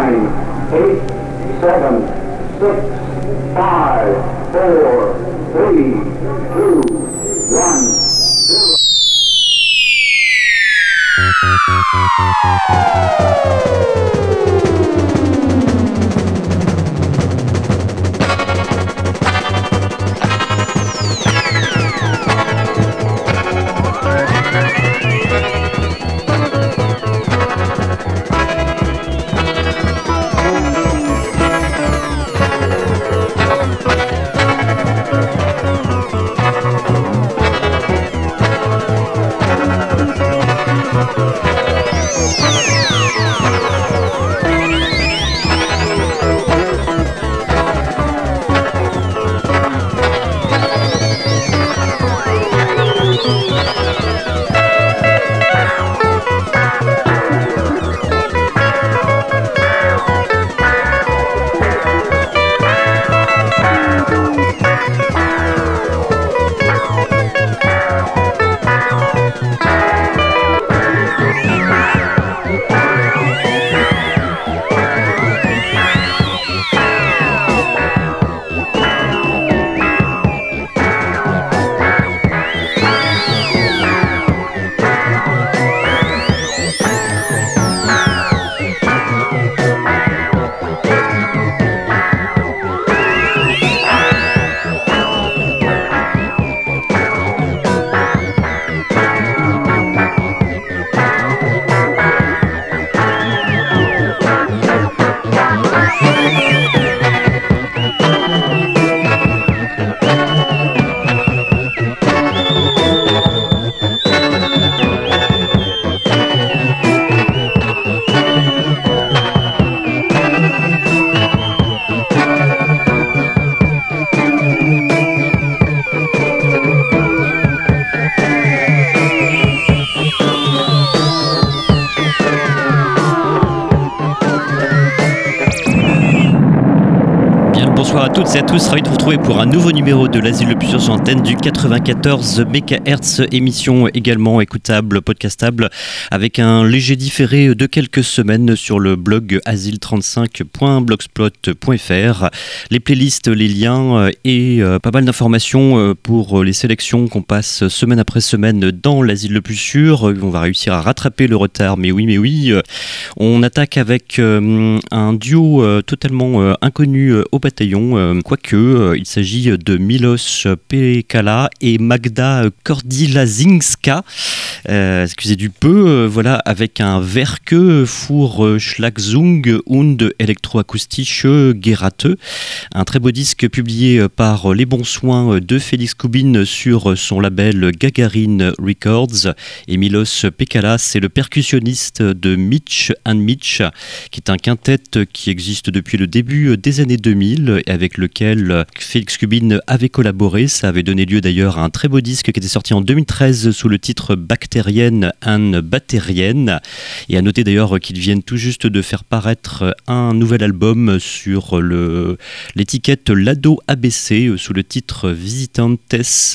nine, eight, seven, six, five, four, three, two, one, zero. Bonsoir à toutes et à tous, ravi de vous retrouver pour un nouveau numéro de l'Asile le plus sûr sur l'antenne du 94 MHz, émission également écoutable, podcastable, avec un léger différé de quelques semaines sur le blog asile35.blogspot.fr, les playlists, les liens et pas mal d'informations pour les sélections qu'on passe semaine après semaine dans l'Asile le plus sûr. On va réussir à rattraper le retard, mais oui. On attaque avec un duo totalement inconnu au bataillon, quoique il s'agit de Milos Pekala et Magda Kordilazinska, excusez du peu, voilà, avec un Werke für Schlagzeug und elektroakustische Geräte, un très beau disque publié par Les Bons Soins de Félix Kubin sur son label Gagarin Records. Et Milos Pekala, c'est le percussionniste de Mitch and Mitch, qui est un quintet qui existe depuis le début des années 2000 et avec lequel Félix Kubin avait collaboré. Ça avait donné lieu d'ailleurs à un très beau disque qui était sorti en 2013 sous le titre Bacterienne and Batterienne. Et à noter d'ailleurs qu'ils viennent tout juste de faire paraître un nouvel album sur l'étiquette Lado ABC sous le titre Visitantes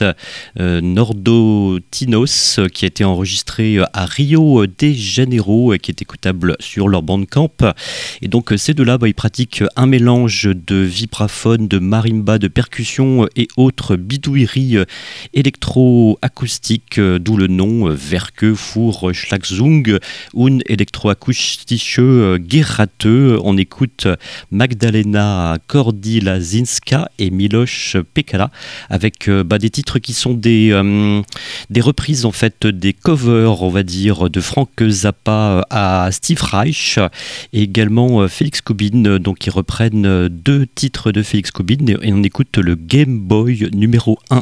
Nordotinos, qui a été enregistré à Rio de Janeiro et qui est écoutable sur leur Bandcamp. Et donc ces deux-là, ils pratiquent un mélange de vibraphone, de marimba, de percussion et autres bidouilleries électro-acoustiques, d'où le nom Werke für Schlagzeug und elektroakustische Geräte. On écoute Magdalena Kordilazinska et Milos Pekala avec des titres qui sont des reprises en fait, des covers, on va dire, de Frank Zappa à Steve Reich et également Félix Kubin, donc qui reprennent deux titres de Félix Kubin et on écoute le Game Boy numéro 1.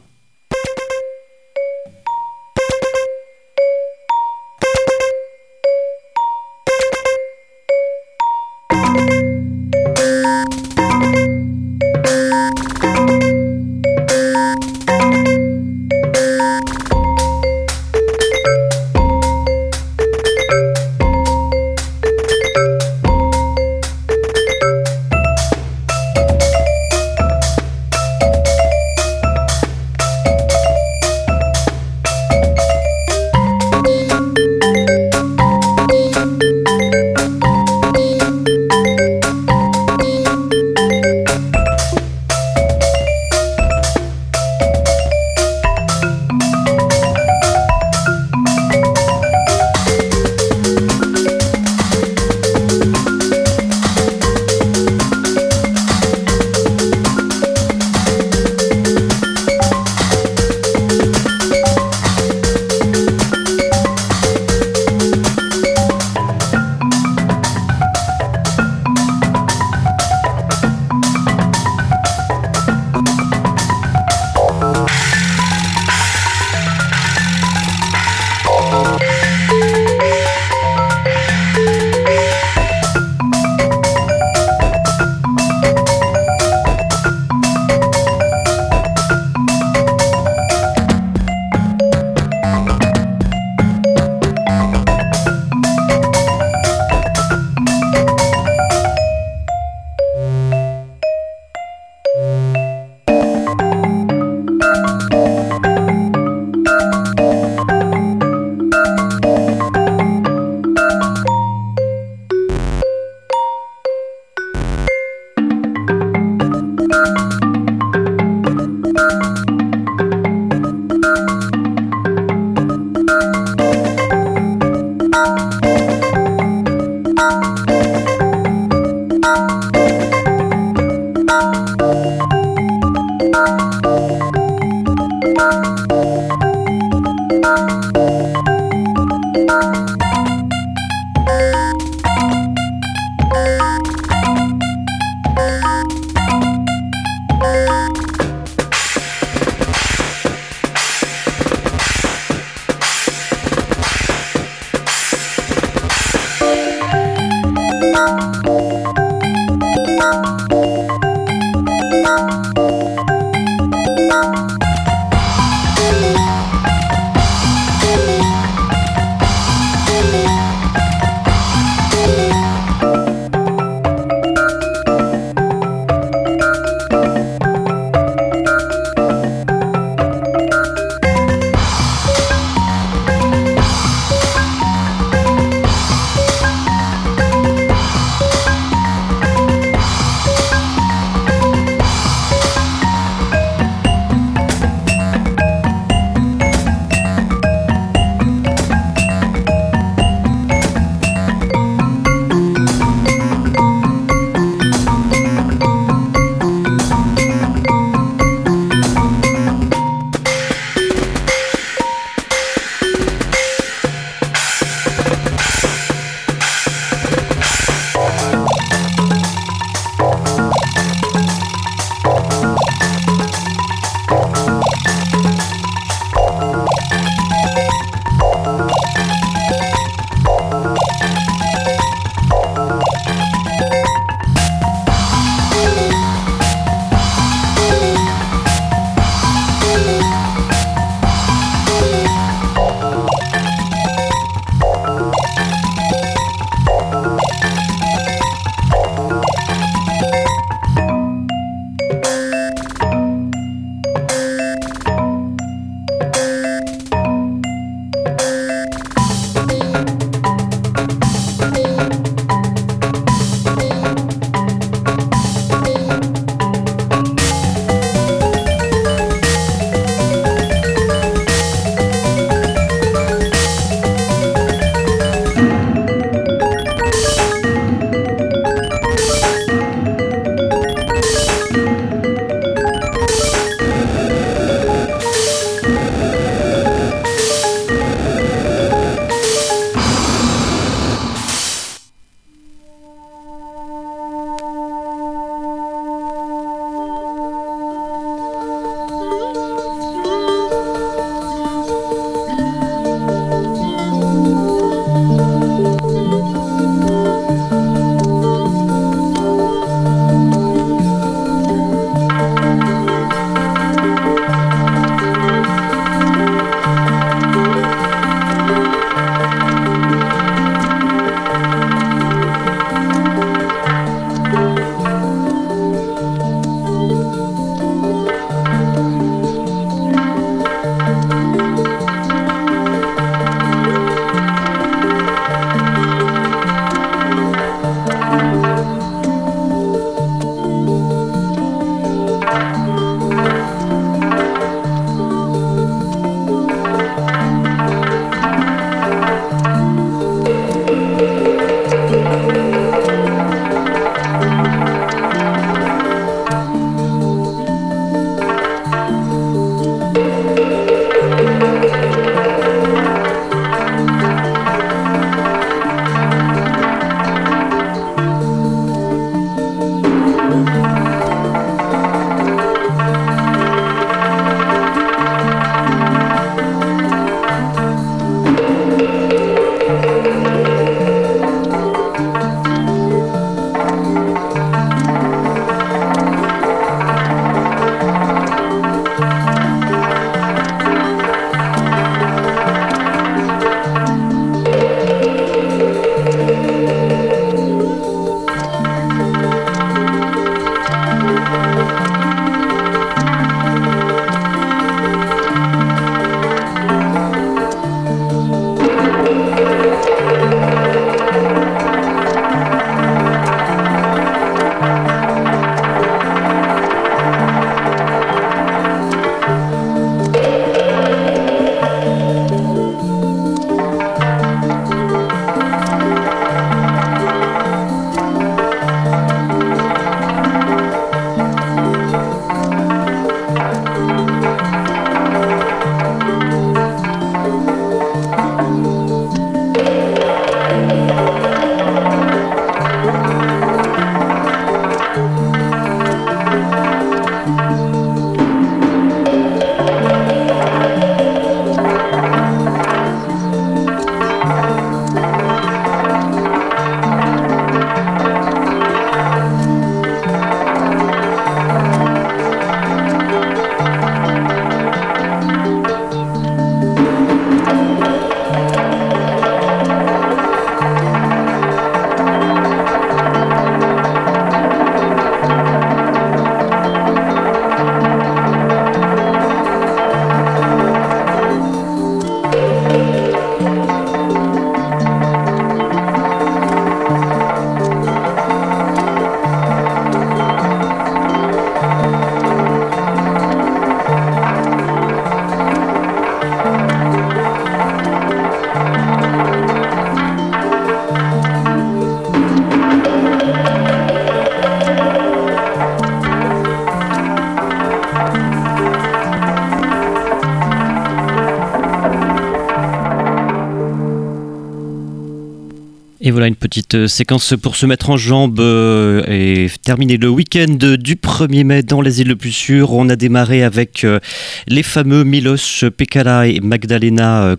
Et voilà une petite séquence pour se mettre en jambe et terminer le week-end du 1er mai dans l'asile le plus sûr. On a démarré avec les fameux Miloš Pekala et Magdalena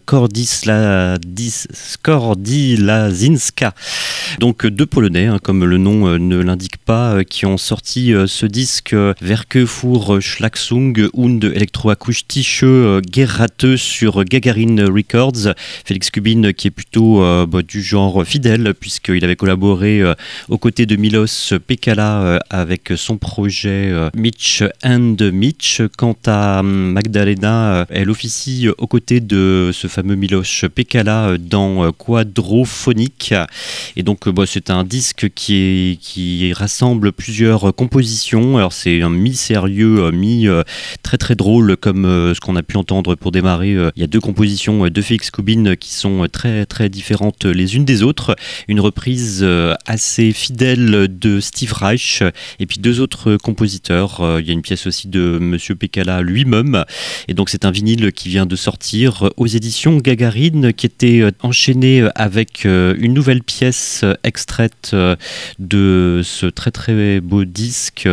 Kordilazinska. Donc deux Polonais, comme le nom ne l'indique pas, qui ont sorti ce disque Werke für Schlagsung und Elektroakustische Geräte sur Gagarin Records. Félix Kubin qui est plutôt du genre fidèle puisqu'il avait collaboré aux côtés de Miloš Pekala avec son projet Mitch and Mitch. Quant à Magdalena, elle officie aux côtés de ce fameux Miloš Pekala dans Quadrophonic. Et donc c'est un disque qui rassemble plusieurs compositions. Alors c'est un mi-sérieux, très très drôle comme ce qu'on a pu entendre pour démarrer. Il y a deux compositions de Félix Kubin qui sont très très différentes les unes des autres. Une reprise assez fidèle de Steve Reich et puis deux autres compositeurs. Il y a une pièce aussi de Monsieur Pekala lui-même. Et donc c'est un vinyle qui vient de sortir aux éditions Gagarine qui était enchaîné avec une nouvelle pièce extraite de ce très très beau disque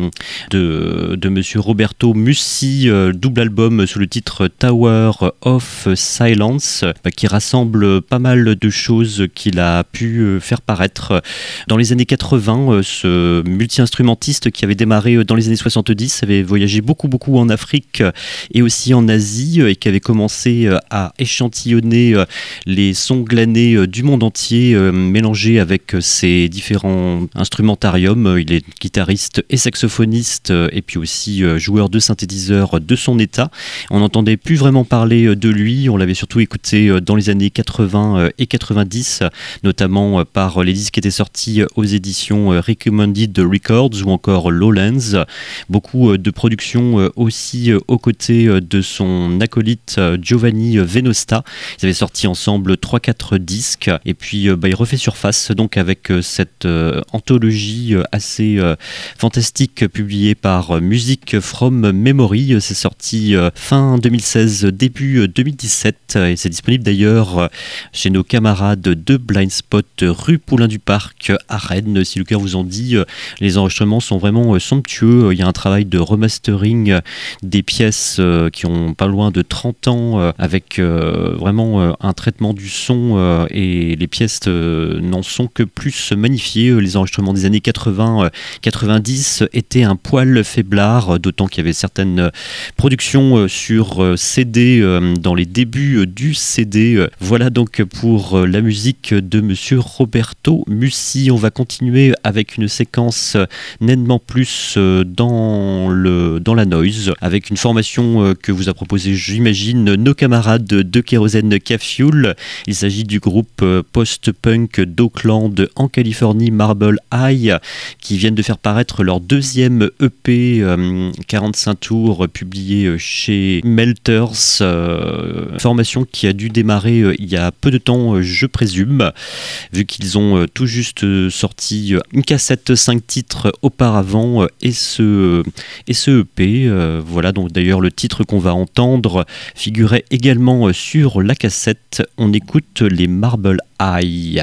de Monsieur Roberto Mussi, double album sous le titre Tower of Silence, qui rassemble pas mal de choses qu'il a pu faire paraître dans les années 80. Ce multi-instrumentiste qui avait démarré dans les années 70 avait voyagé beaucoup en Afrique et aussi en Asie et qui avait commencé à échantillonner les sons glanés du monde entier mélangés avec ses différents instrumentariums. Il est guitariste et saxophoniste et puis aussi joueur de synthétiseur de son état. On n'entendait plus vraiment parler de lui, on l'avait surtout écouté dans les années 80 et 90, notamment par les disques qui étaient sortis aux éditions Recommended Records ou encore Lowlands. Beaucoup de productions aussi aux côtés de son acolyte Giovanni Venosta. Ils avaient sorti ensemble 3-4 disques et puis il refait surface donc avec cette anthologie assez fantastique publiée par Music from Memory. C'est sorti fin 2016, début 2017 et c'est disponible d'ailleurs chez nos camarades de Blind Spot rue Poulain du Parc à Rennes. Si le cœur vous en dit, les enregistrements sont vraiment somptueux. Il y a un travail de remastering des pièces qui ont pas loin de 30 ans avec vraiment un traitement du son et les pièces n'en sont que plus magnifiées. Les enregistrements des années 80-90 étaient un poil faiblard, d'autant qu'il y avait certaines productions sur CD dans les débuts du CD. Voilà donc pour la musique de Monsieur Roberto Mussi. On va continuer avec une séquence nettement plus dans la noise, avec une formation que vous a proposé, j'imagine, nos camarades de Kérosène K-Fuel. Il s'agit du groupe post-punk d'Oakland en Californie, Marble Eye, qui viennent de faire paraître leur deuxième EP 45 tours publié chez Melters, formation qui a dû démarrer il y a peu de temps, je présume, vu qu'ils ont tout juste sorti une cassette 5 titres auparavant et ce EP. Voilà donc d'ailleurs le titre qu'on va entendre figurait également sur la cassette. On écoute les Marble Eye.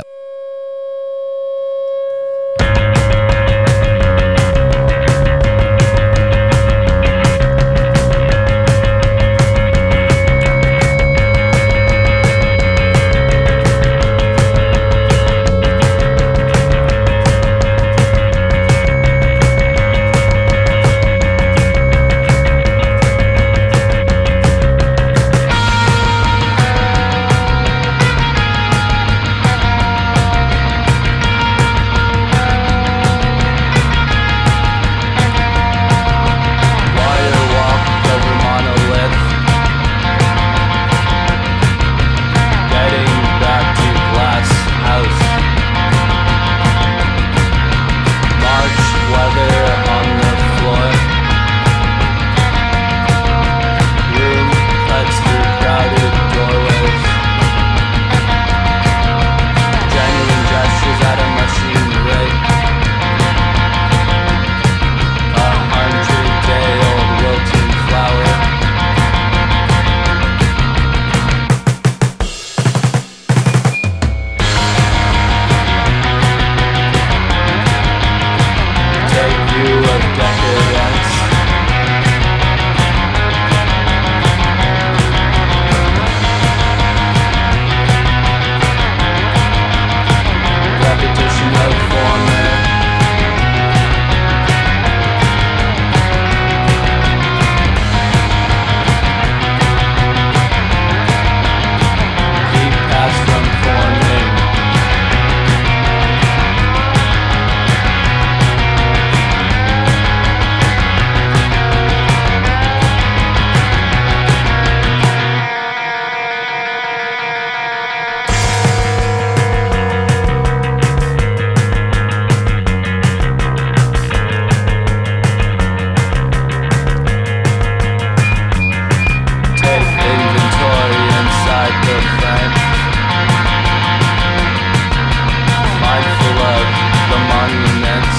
monuments.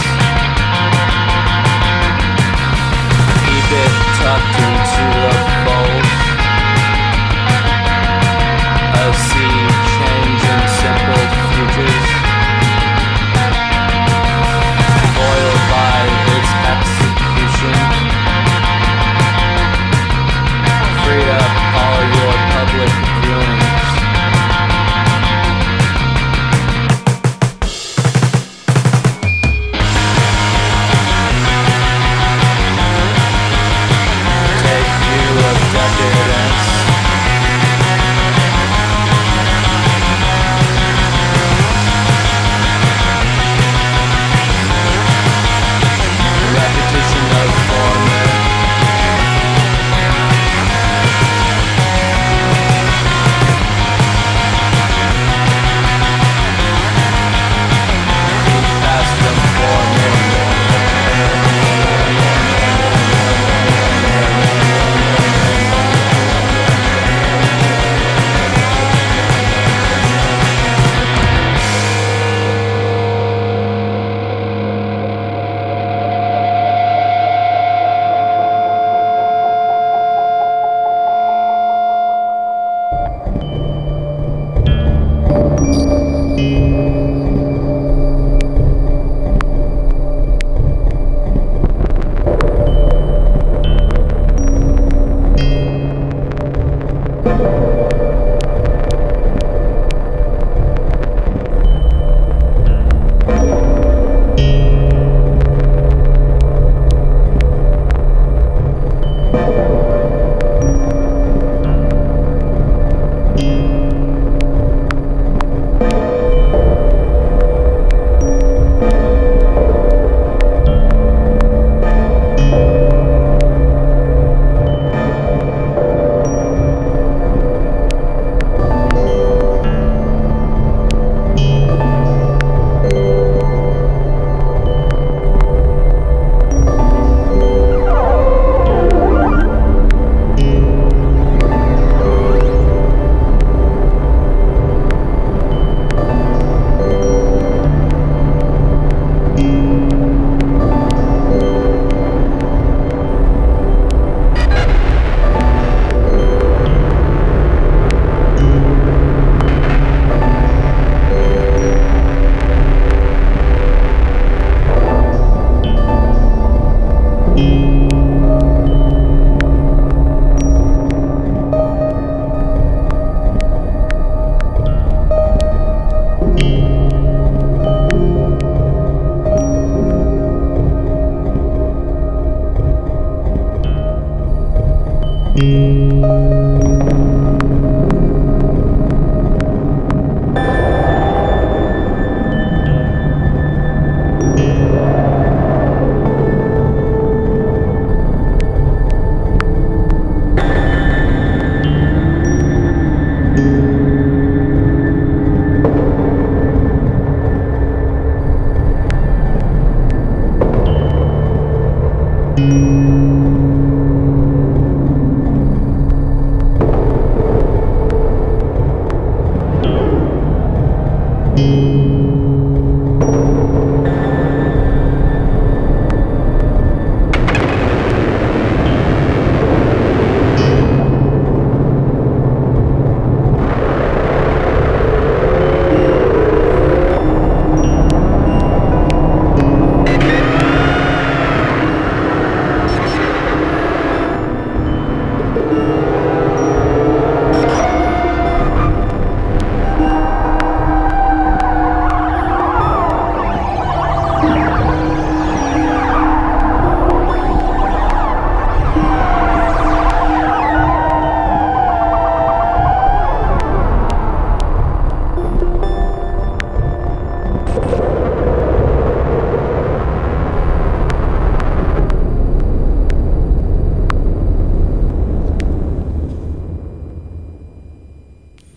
Keep it tucked into the fold. I'll see change in simple futures, foiled by its execution. Free up all your public viewings. Take view of decadence. Repetition of former. Past from former.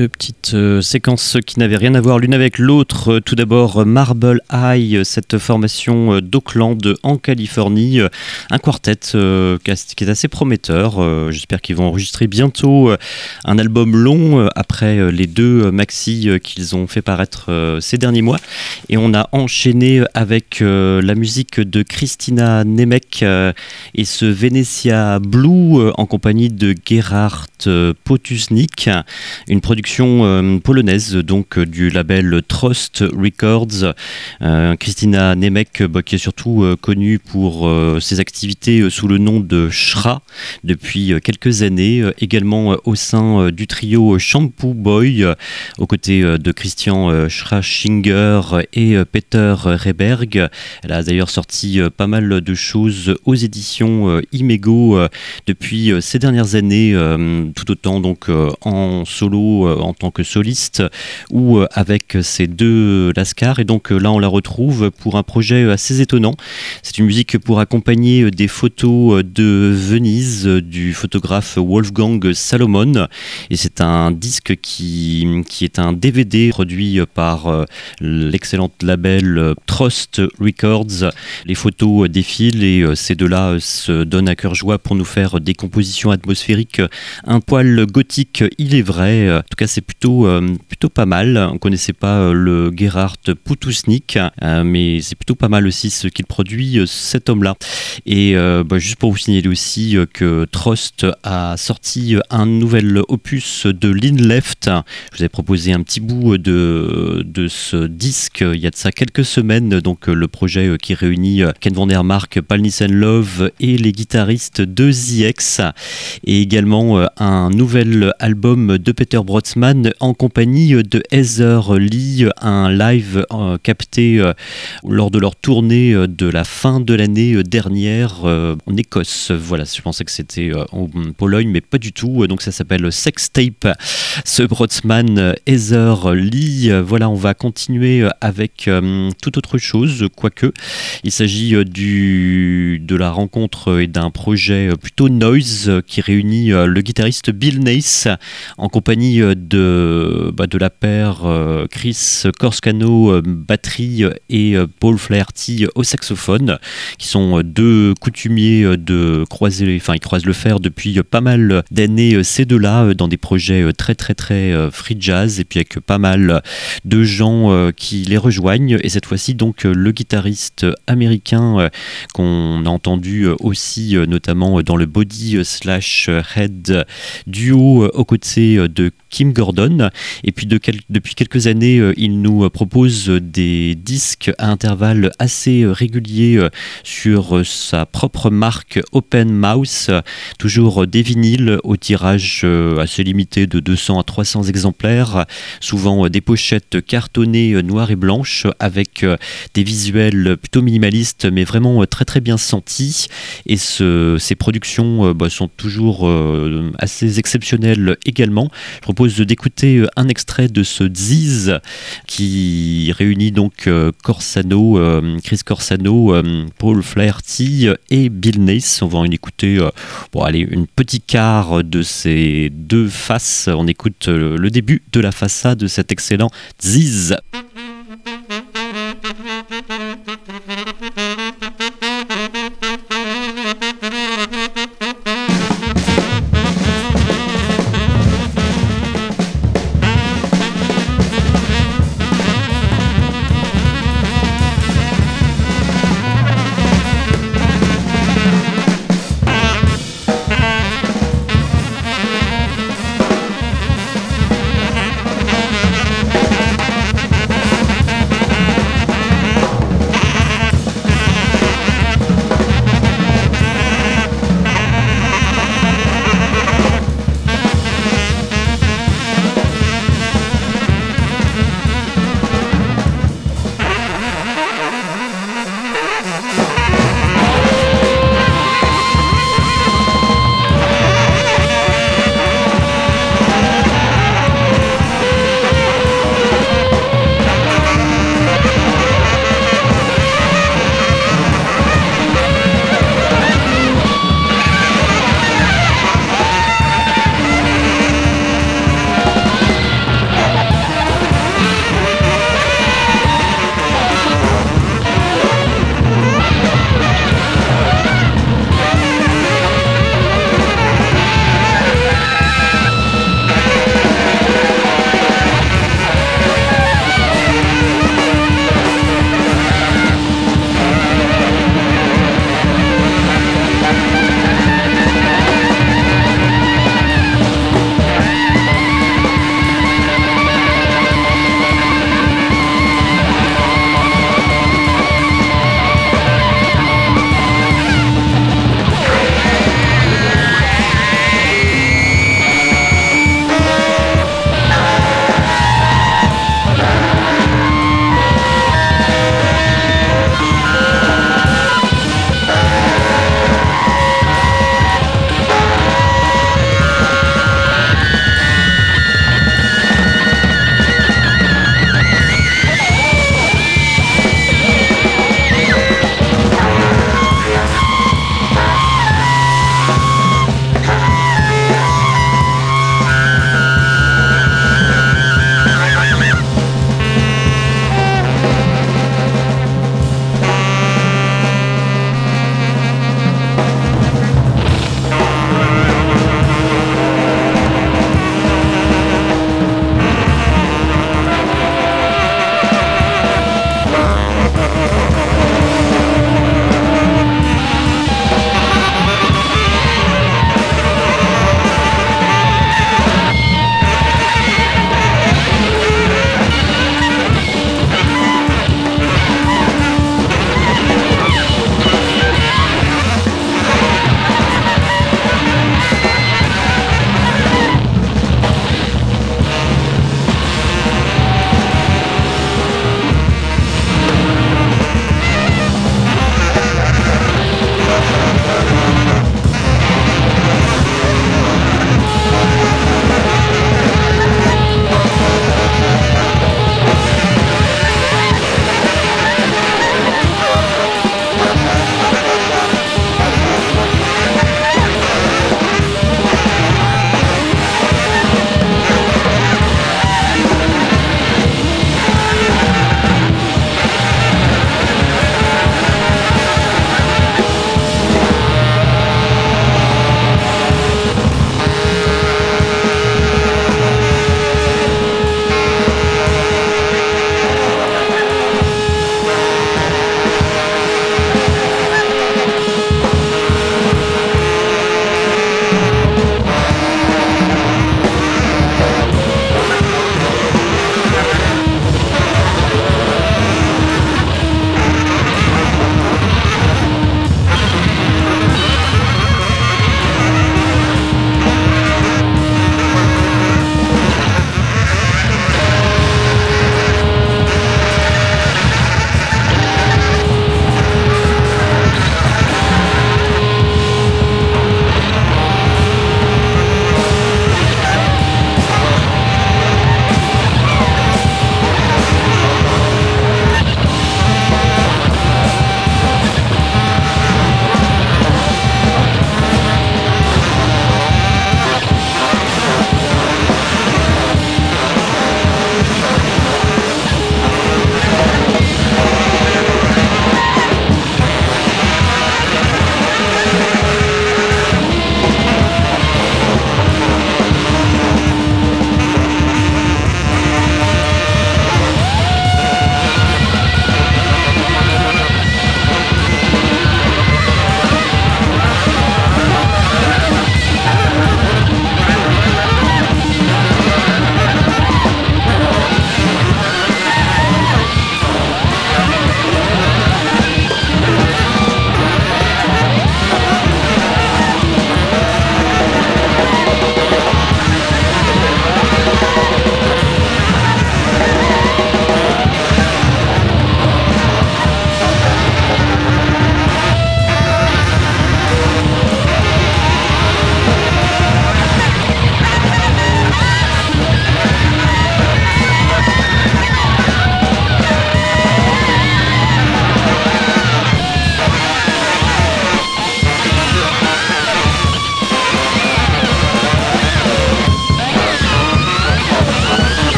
deux petites séquences qui n'avaient rien à voir l'une avec l'autre. Tout d'abord, Marble Eye, cette formation d'Oakland en Californie, un quartet qui est assez prometteur. J'espère qu'ils vont enregistrer bientôt un album long après les deux maxi qu'ils ont fait paraître ces derniers mois. Et on a enchaîné avec la musique de Christina Nemec et ce Venetia Blue en compagnie de Gerhard Potusnik, une production polonaise donc du label Trust Records. Christina Nemec qui est surtout connue pour ses activités sous le nom de Shra depuis quelques années, également au sein du trio Shampoo Boy aux côtés de Christian Schraschinger et Peter Reberg. Elle a d'ailleurs sorti pas mal de choses aux éditions Imego depuis ces dernières années, tout autant donc en solo en tant que soliste ou avec ses deux lascars. Et donc là on la retrouve pour un projet assez étonnant. C'est une musique pour accompagner des photos de Venise du photographe Wolfgang Salomon, et c'est un disque qui est un DVD produit par l'excellent label Trust Records. Les photos défilent et ces deux-là se donnent à cœur joie pour nous faire des compositions atmosphériques un poil gothique, il est vrai. En tout cas c'est plutôt pas mal. On ne connaissait pas le Gerhard Potusnik, mais c'est plutôt pas mal aussi ce qu'il produit, cet homme-là. Et juste pour vous signaler aussi que Trust a sorti un nouvel opus de Lean Left. Je vous avais proposé un petit bout de ce disque il y a de ça quelques semaines, donc le projet qui réunit Ken Vandermark, Paul Nissen Love et les guitaristes de ZX, et également un nouvel album de Peter Brotzmann en compagnie de Heather Lee, un live capté lors de leur tournée de la fin de l'année dernière en Écosse. Voilà, je pensais que c'était en Pologne, mais pas du tout. Donc ça s'appelle Sex Tape, ce Brotzmann, Heather Lee. Voilà, on va continuer avec toute autre chose, quoique. Il s'agit de la rencontre et d'un projet plutôt noise qui réunit le guitariste Bill Nace en compagnie de la paire Chris Corscano batterie et Paul Flaherty au saxophone, qui sont deux coutumiers de croiser, enfin ils croisent le fer depuis pas mal d'années, ces deux-là, dans des projets très très très free jazz, et puis avec pas mal de gens qui les rejoignent. Et cette fois-ci donc le guitariste américain qu'on a entendu aussi notamment dans le Body / Head duo aux côtés de Kim Gordon. Et puis depuis quelques années il nous propose des disques à intervalles assez réguliers sur sa propre marque Open Mouse, toujours des vinyles au tirage assez limité de 200 à 300 exemplaires, souvent des pochettes cartonnées noires et blanches avec des visuels plutôt minimalistes mais vraiment très très bien sentis. Et ces productions sont toujours assez exceptionnelles également. Je propose d'écouter un extrait de ce Ziz qui réunit donc Chris Corsano, Paul Flaherty et Bill Nace. On va en écouter une petite quart de ces deux faces. On écoute le début de la face A de cet excellent Ziz.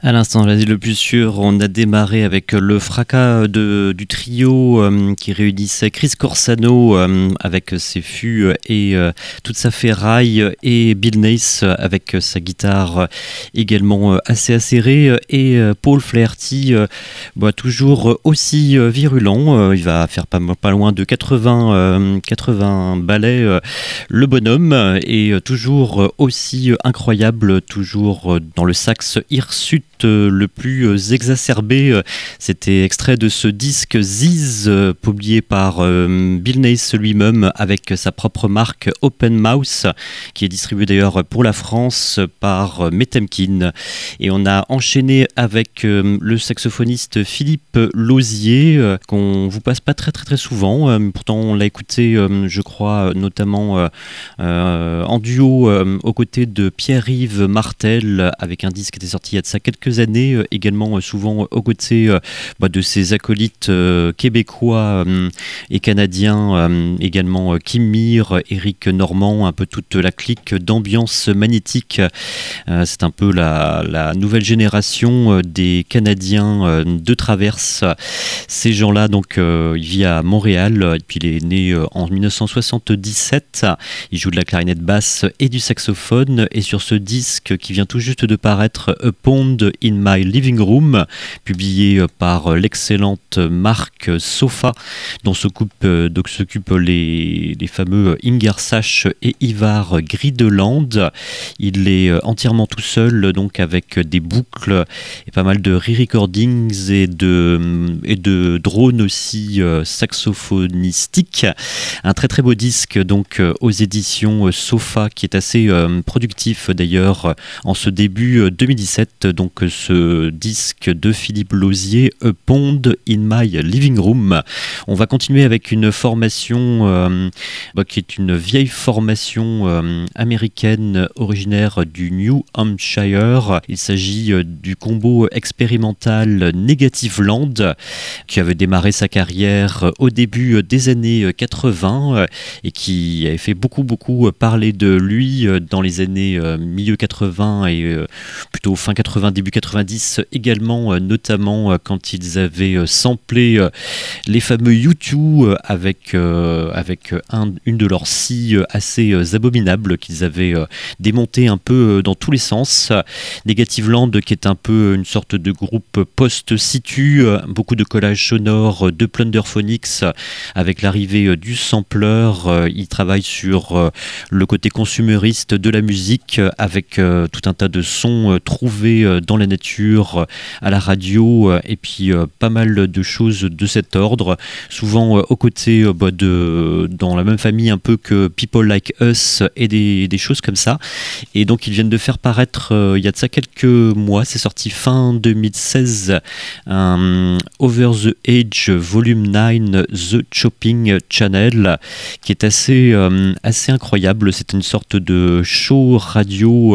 À l'instant, l'asile le plus sûr, on a démarré avec le fracas du trio qui réunissait Chris Corsano avec ses fûts et toute sa ferraille, et Bill Nace avec sa guitare également assez acérée, et Paul Flaherty toujours aussi virulent. Il va faire pas loin de 80 ballets, le bonhomme, et toujours aussi incroyable, toujours dans le sax hirsute le plus exacerbé. C'était extrait de ce disque Ziz, publié par Bill Nace lui-même avec sa propre marque Open Mouse, qui est distribué d'ailleurs pour la France par Metemkin. Et on a enchaîné avec le saxophoniste Philippe Lauzier, qu'on vous passe pas très souvent, pourtant on l'a écouté je crois notamment en duo aux côtés de Pierre-Yves Martel, avec un disque qui était sorti il y a de ça quelques années, également souvent aux côtés de ses acolytes québécois et canadiens, également Kim Mir, Eric Normand, un peu toute la clique d'ambiance magnétique. C'est un peu la nouvelle génération des Canadiens de Traverse. Ces gens-là, donc, il vit à Montréal, et puis il est né en 1977. Il joue de la clarinette basse et du saxophone, et sur ce disque qui vient tout juste de paraître, A Pond in My Living Room, publié par l'excellente marque Sofa, dont s'occupent les fameux Inger Sach et Ivar Grideland. Il est entièrement tout seul, donc avec des boucles et pas mal de re-recordings et de drones aussi saxophonistiques. Un très beau disque, donc, aux éditions Sofa, qui est assez productif d'ailleurs en ce début 2017. Donc ce disque de Philippe Lauzier, A Pond in My Living Room. On va continuer avec une formation qui est une vieille formation américaine originaire du New Hampshire. Il s'agit du combo expérimental Negative Land, qui avait démarré sa carrière au début des années 80 et qui avait fait beaucoup parler de lui dans les années milieu 80 et plutôt fin 80, début 90 également, notamment quand ils avaient samplé les fameux U2 avec une de leurs scies assez abominables qu'ils avaient démonté un peu dans tous les sens. Negative Land, qui est un peu une sorte de groupe post-situ, beaucoup de collages sonores, de Plunderphonics, avec l'arrivée du sampler. Ils travaillent sur le côté consumériste de la musique, avec tout un tas de sons trouvés dans la nature, à la radio, et puis pas mal de choses de cet ordre, souvent aux côtés dans la même famille un peu que People Like Us et des choses comme ça. Et donc ils viennent de faire paraître il y a de ça quelques mois, c'est sorti fin 2016, Over the Edge Volume 9 The Chopping Channel, qui est assez incroyable. C'est une sorte de show radio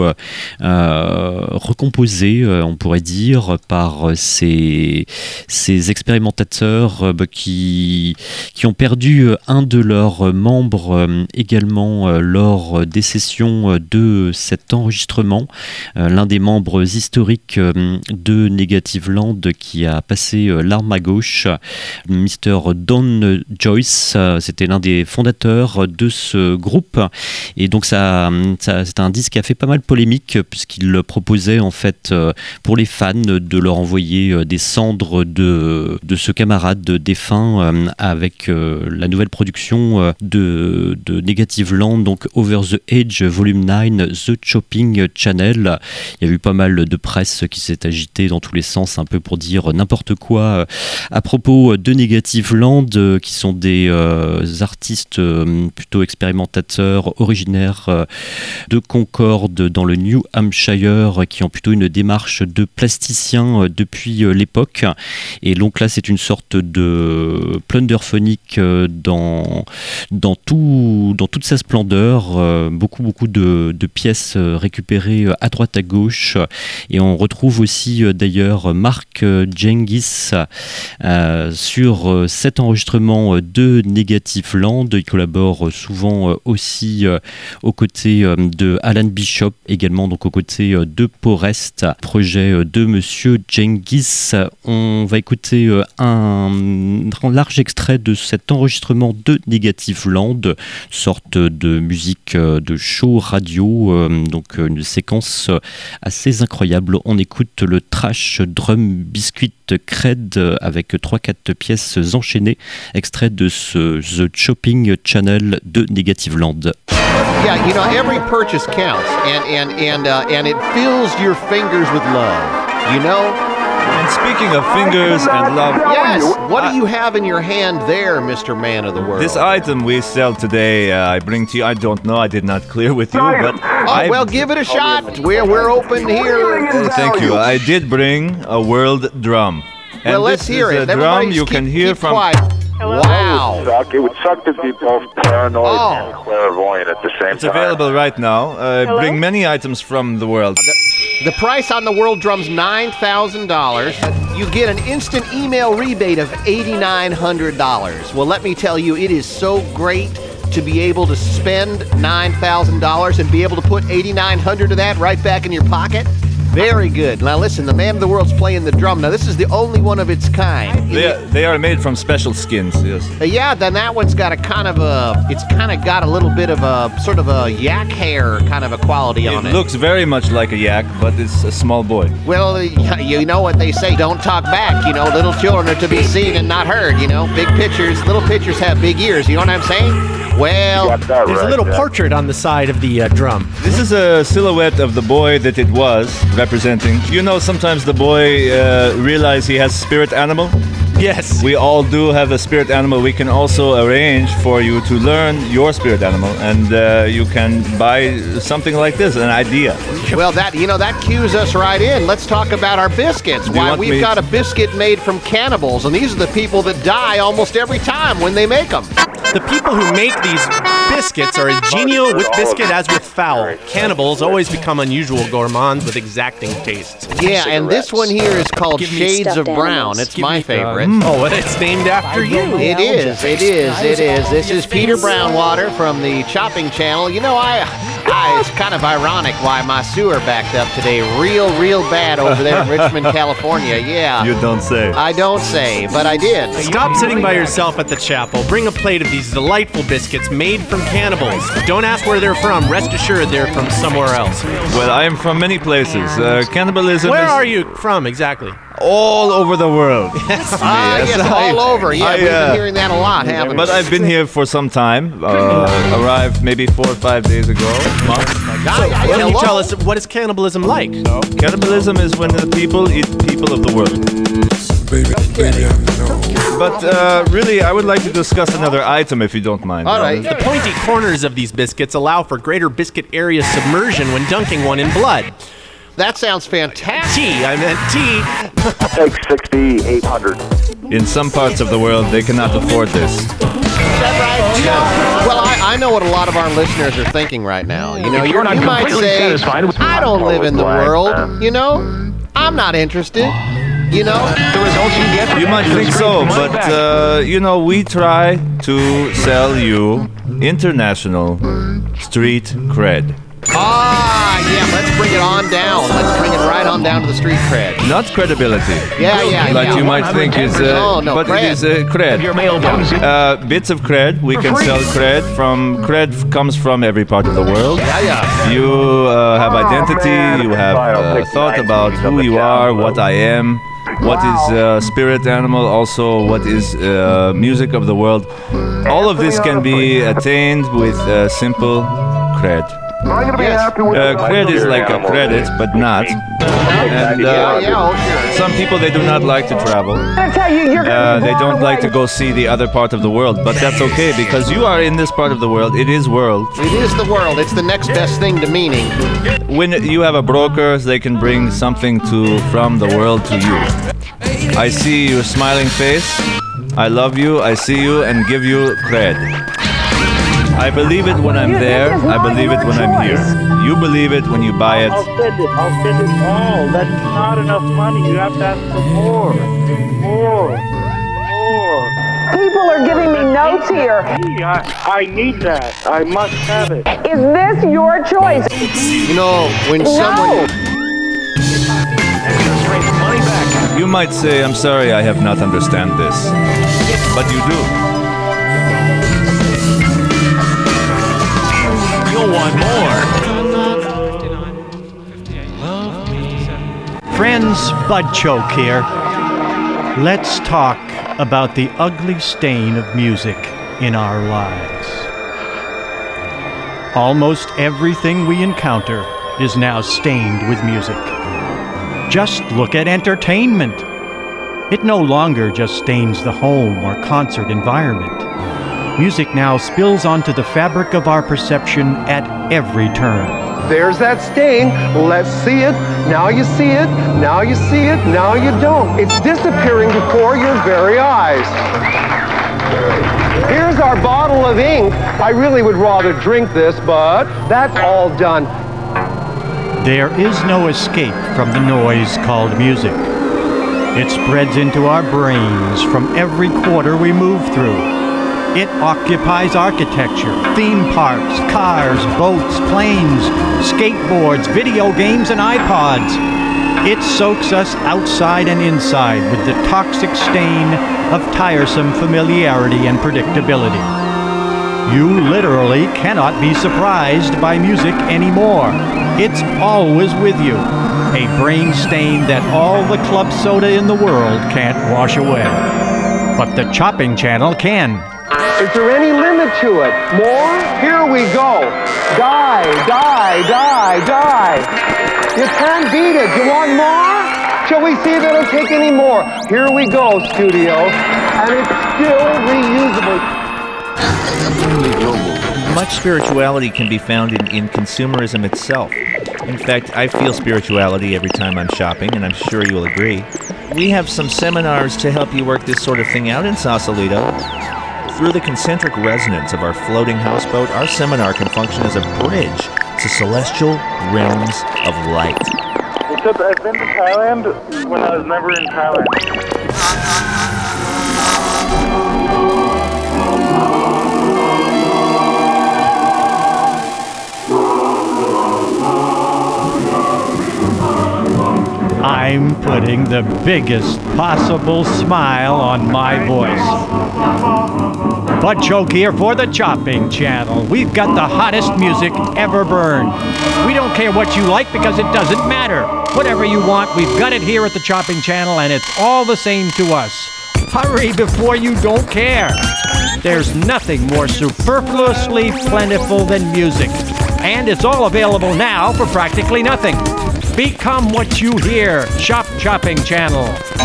recomposé, on pourrait dire, par ces expérimentateurs qui ont perdu un de leurs membres également lors des sessions de cet enregistrement. L'un des membres historiques de Negative Land, qui a passé l'arme à gauche, Mr. Don Joyce, c'était l'un des fondateurs de ce groupe. Et donc c'est un disque qui a fait pas mal polémique, puisqu'il proposait en fait pour les fans de leur envoyer des cendres de ce camarade défunt avec la nouvelle production de Negative Land, donc Over the Edge Volume 9 The Chopping Channel. Il y a eu pas mal de presse qui s'est agitée dans tous les sens, un peu pour dire n'importe quoi à propos de Negative Land, qui sont des artistes plutôt expérimentateurs, originaires de Concord dans le New Hampshire, qui ont plutôt une démarche de plasticien depuis l'époque. Et donc là, c'est une sorte de plunderphonique dans toute sa splendeur, beaucoup de pièces récupérées à droite à gauche. Et on retrouve aussi d'ailleurs Mark Jengis sur cet enregistrement de Negative Land. Il collabore souvent aussi aux côtés de Alan Bishop, également donc aux côtés de Porest, projet projet de Monsieur Genghis. On va écouter un large extrait de cet enregistrement de Negative Land, sorte de musique de show radio, donc une séquence assez incroyable. On écoute le trash drum biscuit Cred avec 3-4 pièces enchaînées, extrait de ce The Chopping Channel de Negative Land. Yeah, you know, every purchase counts, and it fills your fingers with love, you know? And speaking of fingers and love, Yes, what do you have in your hand there, Mr. Man of the World? this item we sell today, I bring to you, I don't know, I did not clear with you, but Oh, well, give it a shot. We're open here. thank you. I did bring a world drum. And Well, let's this hear is it. a drum Everybody you just can keep hear from... quiet. Wow. It would suck to be both paranoid and clairvoyant at the same It's available right now. I bring many items from the world. The price on the World Drum's $9,000. You get an instant email rebate of $8,900. Well, let me tell you, it is so great to be able to spend $9,000 and be able to put $8,900 of that right back in your pocket. Very good. Now listen, the Man of the World's playing the drum. Now this is the only one of its kind. They are made from special skins, yes. Yeah, then that one's got a kind of got a little bit of a sort of a yak hair kind of a quality on It it. looks very much like a yak, but it's a small boy. Well, you know what they say, don't talk back. You know, little children are to be seen and not heard, you know. Big pictures, little pictures have big ears, you know what I'm saying? Well, There's a little portrait on the side of the drum. This is a silhouette of the boy that it was representing. You know, sometimes the boy realizes he has spirit animal. Yes. We all do have a spirit animal. We can also arrange for you to learn your spirit animal, and you can buy something like this, an idea. well, that cues us right in. Let's talk about our biscuits. you Why, want we've me got to- a biscuit made from cannibals, and these are the people that die almost every time when they make them. The people who make these biscuits are as genial with biscuit as with fowl. Cannibals always become unusual gourmands with exacting tastes. Yeah, and this one here is called Give me Shades of stuffed Brown. animals. It's my favorite. Oh, well, it's named after you. It is. This is Peter Brownwater from the Chopping Channel. You know, it's kind of ironic why my sewer backed up today real bad over there in Richmond, California. Yeah. You don't say. I don't say, but I did. Stop sitting by yourself at the chapel. Bring a plate of these delightful biscuits made from cannibals. Don't ask where they're from. Rest assured they're from somewhere else. Well, I am from many places. Cannibalism Where is are you from exactly? all over the world. Yes, all over. Yeah, we've been hearing that a lot, haven't we? But I've been here for some time. Arrived maybe 4 or 5 days ago. Why don't you tell us, what is cannibalism like? Cannibalism is when the people eat people of the world. But really, I would like to discuss another item, if you don't mind. All right. The pointy corners of these biscuits allow for greater biscuit area submersion when dunking one in blood. That sounds fantastic. I meant tea. Take 6,800. In some parts of the world, they cannot afford this. Well, I know what a lot of our listeners are thinking right now. You know, you might say, I don't live in the world. You know, I'm not interested. You know, You might think so, but you know, we try to sell you international street cred. yeah, let's bring it on down. Let's bring it right on down to the street cred. Not credibility. Yeah. Like you might think is, No, but cred. it is cred. Bits of cred. We can sell cred. Cred comes from every part of the world. Yeah. You have identity. You have thought about who you are, what I am, what is spirit animal, also what is music of the world. All of this can be attained with simple cred. Cred is like a credit, but not. And some people, they do not like to travel. They don't like to go see the other part of the world, but that's okay because you are in this part of the world. It is world. It is the world. It's the next best thing to meaning. When you have a broker, they can bring something from the world to you. I see your smiling face. I love you. I see you and give you cred. I believe it when I'm there. I believe it when I'm here. You believe it when you buy it. I'll send it all. That's not enough money. You have to ask for more. People are giving me notes here. I need that. I must have it. Is this your choice? You know, when someone... You might say, I'm sorry, I have not understand this. But you do. You'll want more. Friends, Bud Choke here. Let's talk about the ugly stain of music in our lives. Almost everything we encounter is now stained with music. Just look at entertainment. It no longer just stains the home or concert environment. Music now spills onto the fabric of our perception at every turn. There's that stain. Let's see it. Now you see it. Now you see it. Now you don't. It's disappearing before your very eyes. Here's our bottle of ink. I really would rather drink this, but that's all done. There is no escape from the noise called music. It spreads into our brains from every quarter we move through. It occupies architecture, theme parks, cars, boats, planes, skateboards, video games, and iPods. It soaks us outside and inside with the toxic stain of tiresome familiarity and predictability. You literally cannot be surprised by music anymore. It's always with you, a brain stain that all the club soda in the world can't wash away. But the chopping channel can. Is there any limit to it? More? Here we go. Die, die, die, die. You can't beat it. You want more? Shall we see if it'll take any more? Here we go, studio. And it's still reusable. Much spirituality can be found in consumerism itself. In fact, I feel spirituality every time I'm shopping, and I'm sure you'll agree. We have some seminars to help you work this sort of thing out in Sausalito. Through the concentric resonance of our floating houseboat, our seminar can function as a bridge to celestial realms of light. Except I've been to Thailand when I was never in Thailand. I'm putting the biggest possible smile on my voice. Bud Choke here for the Chopping Channel. We've got the hottest music ever burned. We don't care what you like because it doesn't matter. Whatever you want, we've got it here at the Chopping Channel, and it's all the same to us. Hurry before you don't care. There's nothing more superfluously plentiful than music, and it's all available now for practically nothing. Become what you hear. Shop Chopping Channel.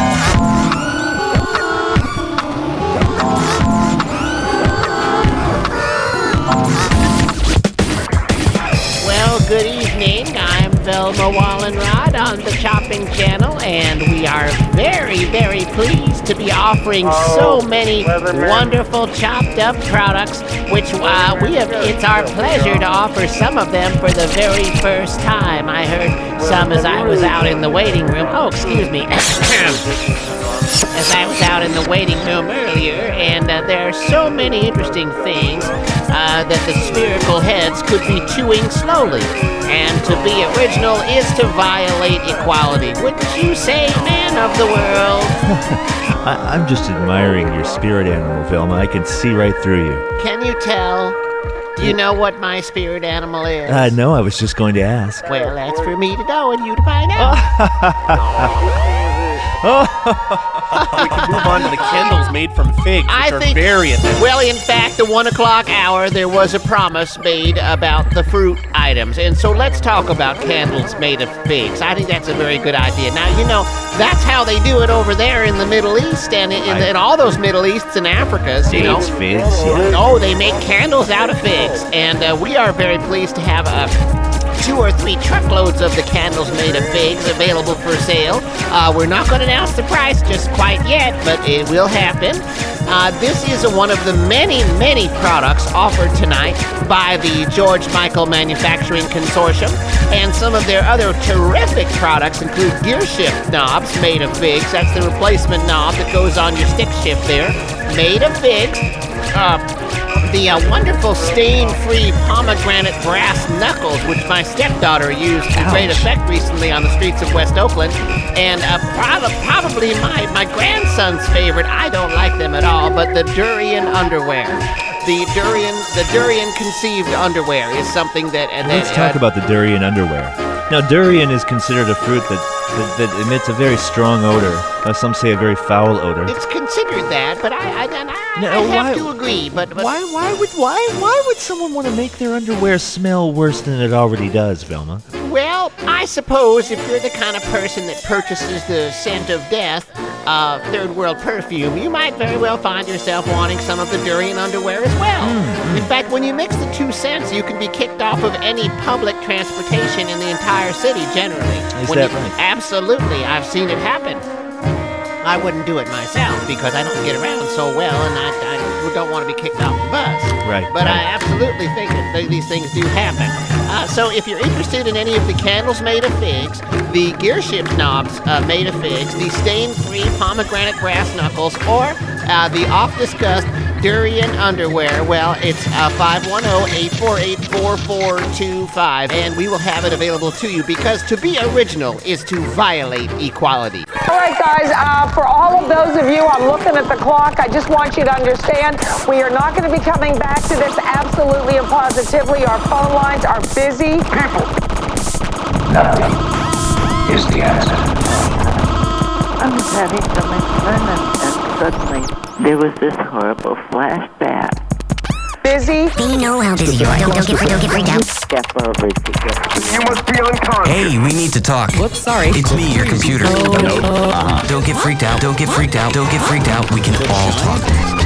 Well, good evening. I'm Velma Wallenrod on the Chopping Channel, and we are very, very pleased to be offering so many wonderful chopped up products, which it's our pleasure to offer some of them for the very first time. I heard some as I was out in the waiting room. Oh, excuse me. As I was out in the waiting room earlier, and there are so many interesting things that the spherical heads could be chewing slowly. And to be original is to violate equality. Wouldn't you say, man of the world? I'm just admiring your spirit animal, Velma. I can see right through you. Can you tell? Do you know what my spirit animal is? No, I was just going to ask. Well, that's for me to know and you to find out. We can move on to the candles made from figs, which are very effective. Well, in fact, the 1 o'clock hour, there was a promise made about the fruit items. And so let's talk about candles made of figs. I think that's a very good idea. Now, you know, that's how they do it over there in the Middle East and in all those Middle Easts and Africas, you know. Figs, yeah. Oh, they make candles out of figs. And we are very pleased to have 2 or 3 truckloads of the candles made of figs available for sale. We're not going to announce the price just quite yet, but it will happen. This is one of the many, many products offered tonight by the George Michael Manufacturing Consortium, and some of their other terrific products include gear shift knobs made of figs. That's the replacement knob that goes on your stick shift there, made of figs. the wonderful stain-free pomegranate brass knuckles, which my stepdaughter used to great effect recently on the streets of West Oakland, and probably my grandson's favorite. I don't like them at all, but the durian underwear. The durian conceived underwear is something that. Let's talk about the durian underwear. Now, durian is considered a fruit that emits a very strong odor. Some say a very foul odor. It's considered that, but I have to agree. But why would someone want to make their underwear smell worse than it already does, Velma? Well, I suppose if you're the kind of person that purchases the scent of death, third world perfume, you might very well find yourself wanting some of the durian underwear as well. In fact, when you mix the two scents, you can be kicked off of any public transportation in the entire city generally. Is that right? Absolutely. I've seen it happen. I wouldn't do it myself because I don't get around so well, and I don't want to be kicked off the bus. Right. But I absolutely think that these things do happen. So if you're interested in any of the candles made of figs, the Gearship knobs made of figs, the stain-free pomegranate brass knuckles, or the oft-discussed durian underwear, well, it's 510-848-4425, and we will have it available to you because to be original is to violate equality. All right, guys, for all of those of you, I'm looking at the clock. I just want you to understand we are not going to be coming back to this absolutely and positively. Our phone lines are busy. Nothing is the answer. I was having so much fun and suddenly there was this horrible flashback. Busy? We know how busy you are. Don't get freaked out. Step over to get You must be unconscious. Hey, we need to talk. Whoops, sorry. It's me, your computer. Don't get freaked out. Don't get freaked out. Don't get freaked out. We can all talk.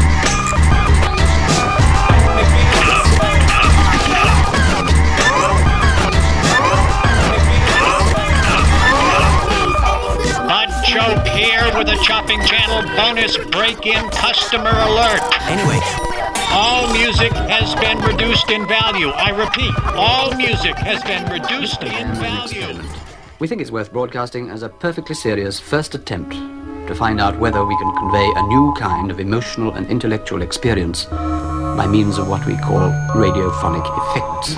Joke here with a Chopping Channel bonus break-in customer alert. Anyway, all music has been reduced in value. I repeat, all music has been reduced in value. We think it's worth broadcasting as a perfectly serious first attempt to find out whether we can convey a new kind of emotional and intellectual experience by means of what we call radiophonic effects.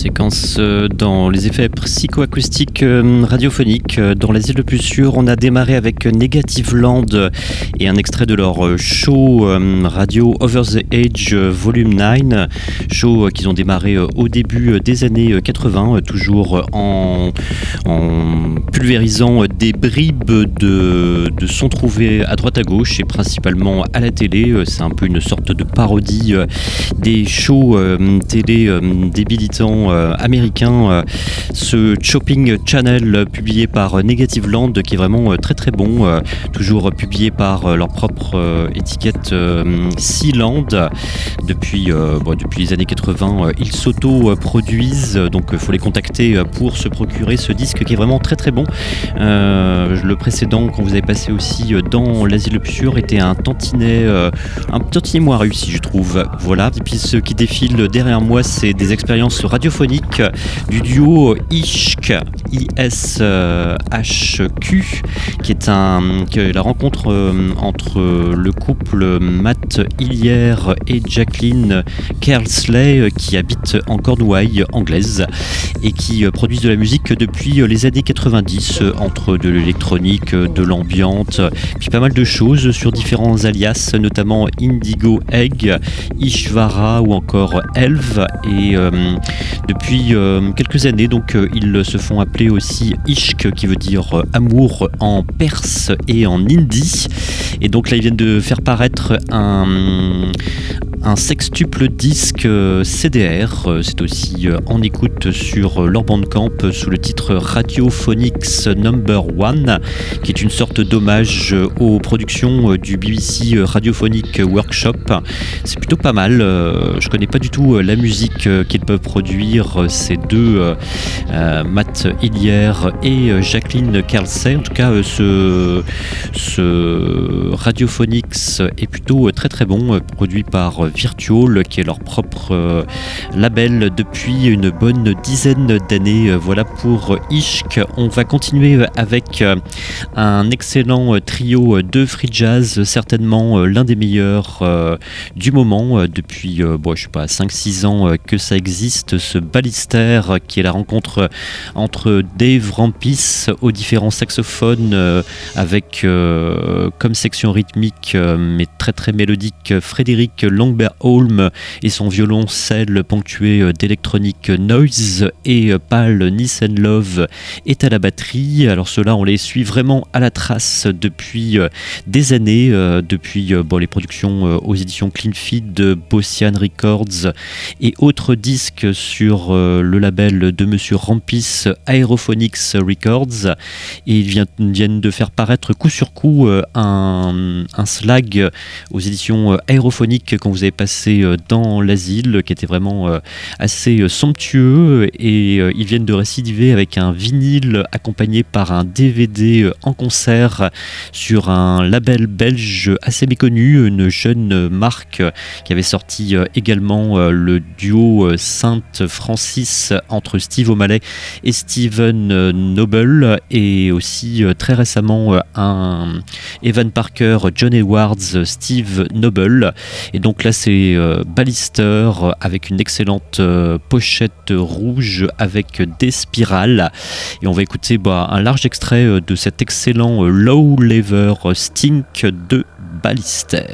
séquence dans les effets psychoacoustiques radiophoniques. Dans l'asile le plus sûr, on a démarré avec Negative Land et un extrait de leur show radio Over the Edge Volume 9, show qu'ils ont démarré au début des années 80, toujours en pulvérisant des bribes de sons trouvés à droite à gauche et principalement à la télé. C'est un peu une sorte de parodie des shows télé débilitants américains. Ce Chopping Channel publié par Negative Land qui est vraiment très très bon, toujours publié par leur propre étiquette Sealand. Depuis les années 80, ils s'auto-produisent, donc il faut les contacter pour se procurer ce disque qui est vraiment très très bon. Le précédent qu'on vous avait passé aussi dans l'asile le plus sûr était un tantinet moins réussi, je trouve. Voilà. Et puis ce qui défile derrière moi, c'est des expériences radiophoniques du duo ISHQ, I-S-H-Q, qui est la rencontre entre le couple Matt Hillier et Jacqueline Kersley, qui habitent en Cornouailles anglaise et qui produisent de la musique depuis les années 90, entre de l'électronique, de l'ambiante, puis pas mal de choses sur différents alias, notamment Indigo Egg, Ishvara ou encore Elve. Et depuis quelques années, donc ils se font appeler aussi Ishq, qui veut dire amour en perse et en hindi. Et donc là, ils viennent de faire paraître un sextuple disque CDR. C'est aussi en écoute sur leur Bandcamp sous le titre Radiophonics Number 1, qui est une sorte d'hommage aux productions du BBC Radiophonic Workshop. C'est plutôt pas mal. Je connais pas du tout la musique qu'ils peuvent produire, ces deux, Matt Hillier et Jacqueline Kersley. En tout cas, ce Radiophonics est plutôt très très bon, produit par Virtual, qui est leur propre label depuis une bonne dizaine d'années. Voilà pour Ishq. On va continuer avec un excellent trio de free jazz, certainement l'un des meilleurs du moment, depuis 5-6 ans que ça existe, ce Ballister, qui est la rencontre entre Dave Rampis aux différents saxophones, avec comme section rythmique mais très très mélodique Frédéric Langberg-Holm et son violoncelle ponctué d'électronique noise, et Paul Nissenlove est à la batterie. Alors ceux-là, on les suit vraiment à la trace depuis des années, depuis les productions aux éditions Clean Feed, Bossian Records et autres disques sur le label de Monsieur Rampis, Aerophonics Records. Et ils viennent de faire paraître coup sur coup un slag aux éditions Aerophoniques qu'on vous avait passé dans l'asile, qui était vraiment assez somptueux, et ils viennent de récidiver avec un vinyle accompagné par un DVD en concert sur un label belge assez méconnu, une jeune marque qui avait sorti également le duo Saint Francis entre Steve O'Malley et Steven Noble, et aussi très récemment un Evan Parker, John Edwards, Steve Noble. Et donc là, c'est Ballister avec une excellente pochette rouge avec des spirales, et on va écouter un large extrait de cet excellent Low Lever Stink de Ballister.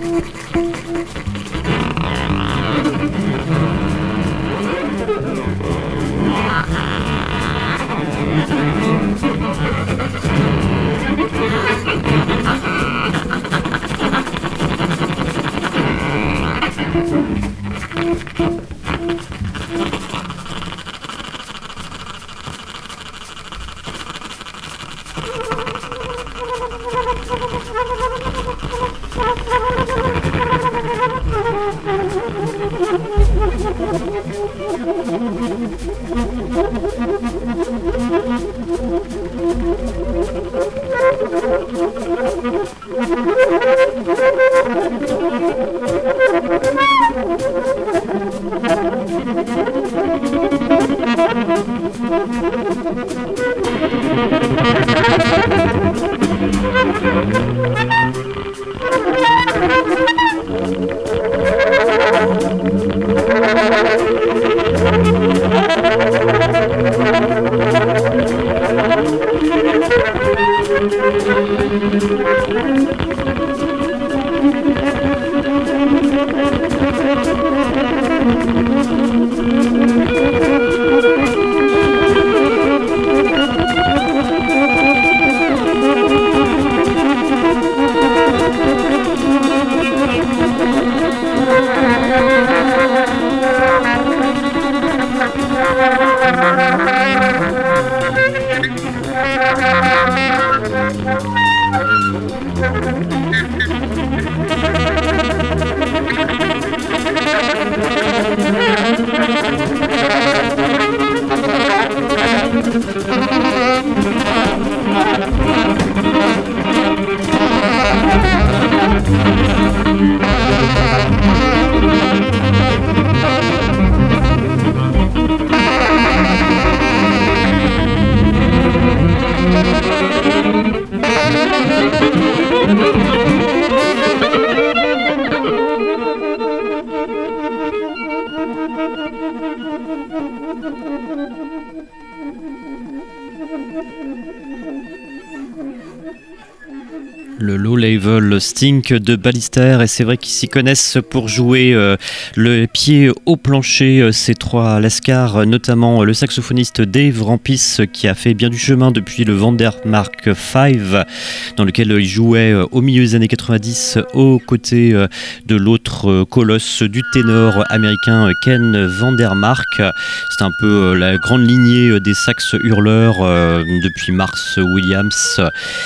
Le low-level Stink de Ballister, et c'est vrai qu'ils s'y connaissent pour jouer le pied au plancher, ces trois lascars, notamment le saxophoniste Dave Rampis qui a fait bien du chemin depuis le Vandermark 5 dans lequel il jouait au milieu des années 90 aux côtés de l'autre colosse du ténor américain Ken Vandermark. C'est un peu la grande lignée des sax hurleurs depuis Mars Williams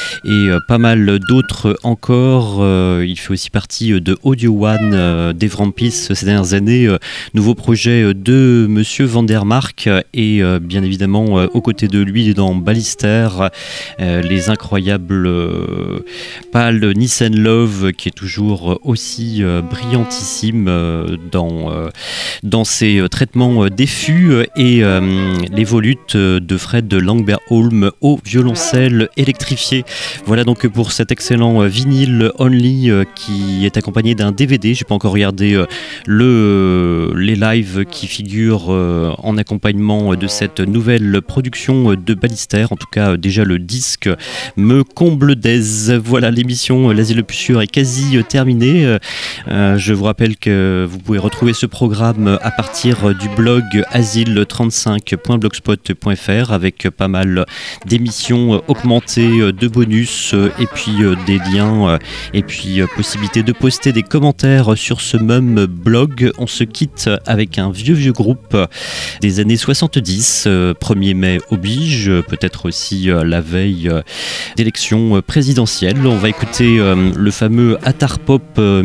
et pas mal d'autres encore. Il fait aussi partie de Audio One, Dave Rampis ces dernières années. Nouveau projet de Monsieur Vandermark et bien évidemment aux côtés de lui dans Ballister, les incroyables Pal Nissen Love qui est toujours aussi brillantissime dans ses traitements des fûts et les volutes de Fred Langberg-Holm au violoncelle électrifié. Voilà donc pour cet excellent vinyle only qui est accompagné d'un DVD. J'ai pas encore regardé les lives qui figurent en accompagnement de cette nouvelle production de Ballister. En tout cas, déjà le disque me comble d'aise. Voilà, l'émission L'Asile le plus sûr est quasi terminée. Je vous rappelle que vous pouvez retrouver ce programme à partir du blog asile35.blogspot.fr avec pas mal d'émissions augmentées, de bonus et puis des liens et puis possibilité de poster des commentaires sur ce même blog. On se quitte avec un vieux groupe des années 70, 1er mai oblige, peut-être aussi la veille d'élection présidentielle. On va écouter le fameux Atar Pop